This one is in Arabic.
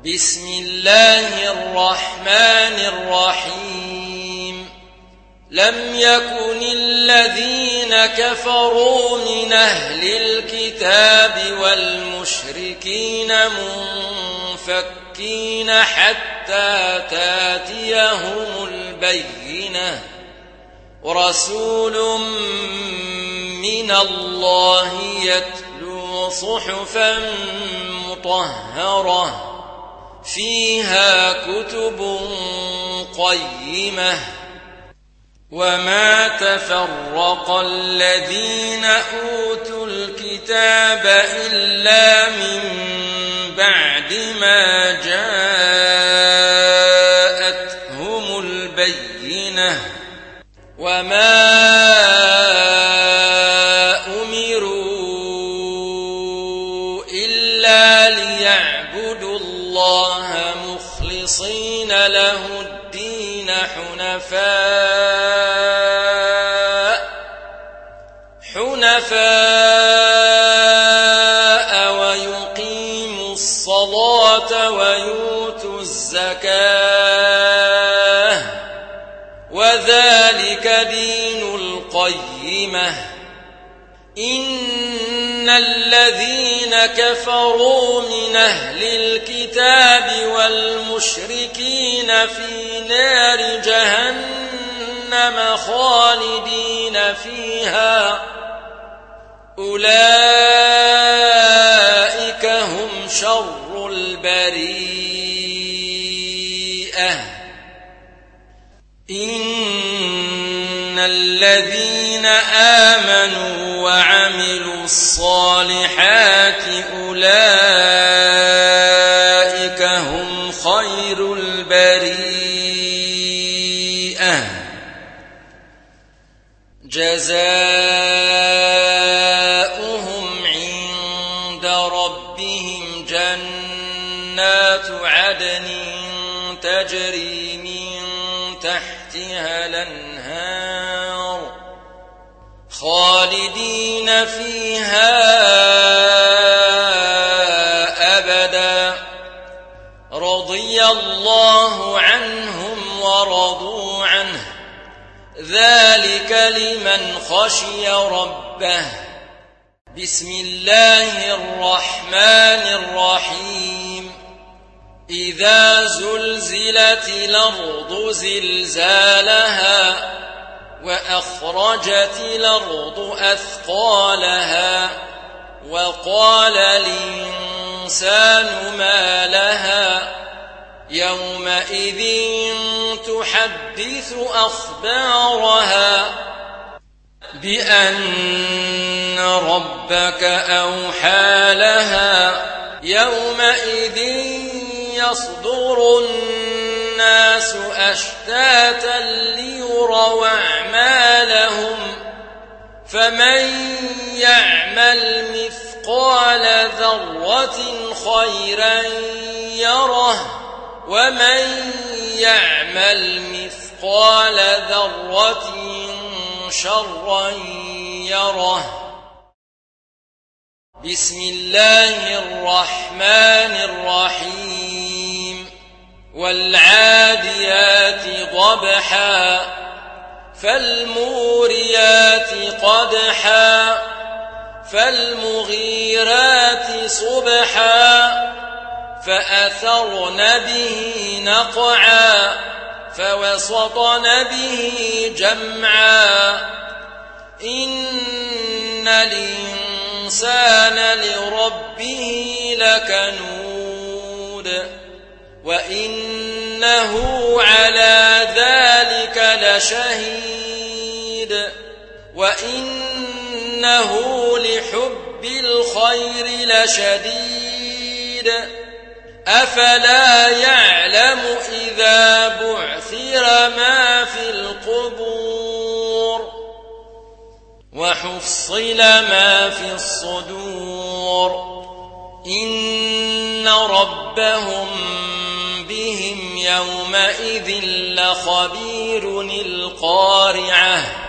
بسم الله الرحمن الرحيم لم يكن الذين كفروا من أهل الكتاب والمشركين منفكين حتى تاتيهم البينة ورسول من الله يتلو صحفا مطهرة فيها كتب قيمة وما تفرق الذين أوتوا الكتاب إلا من بعد ما جاءتهم البينة وما أمروا إلا ليعبدوا الله مخلصين له الدين حنفاء ويقيموا الصلاة ويؤتوا الزكاة وذلك دين القيمة إن الذين كفروا من أهل الكتاب والمشركين في نار جهنم خالدين فيها أولئك هم شر البريئة إن الذين آمنوا وعملوا الصالحات أولئك هم خير البريئة جزاؤهم عند ربهم جنات عدن تجري من تحتها الأنهار خالدين فيها أبدا رضي الله عنهم ورضوا عنه ذلك لمن خشي ربه بسم الله الرحمن الرحيم إذا زلزلت الأرض زلزالها وأخرجت الأرض أثقالها وقال الإنسان ما لها يومئذ تحدث أخبارها بأن ربك أوحى لها يومئذ يصدر الناس أشتاتا ليروا أعمالهم فمن يعمل مثقال ذرة خيرا يره ومن يعمل مثقال ذرة شرا يره بسم الله الرحمن الرحيم والعاديات ضبحا فالموريات قدحا فالمغيرات صبحا فأثرن به نقعا فوسطن به جمعا إن الإنسان لربه لكنود وإنه على ذلك لشهيد وإنه لحب الخير لشديد أفلا يعلم إذا بعثر ما في القبور وحصل ما في الصدور إن ربهم بهم يومئذ لخبير القارعة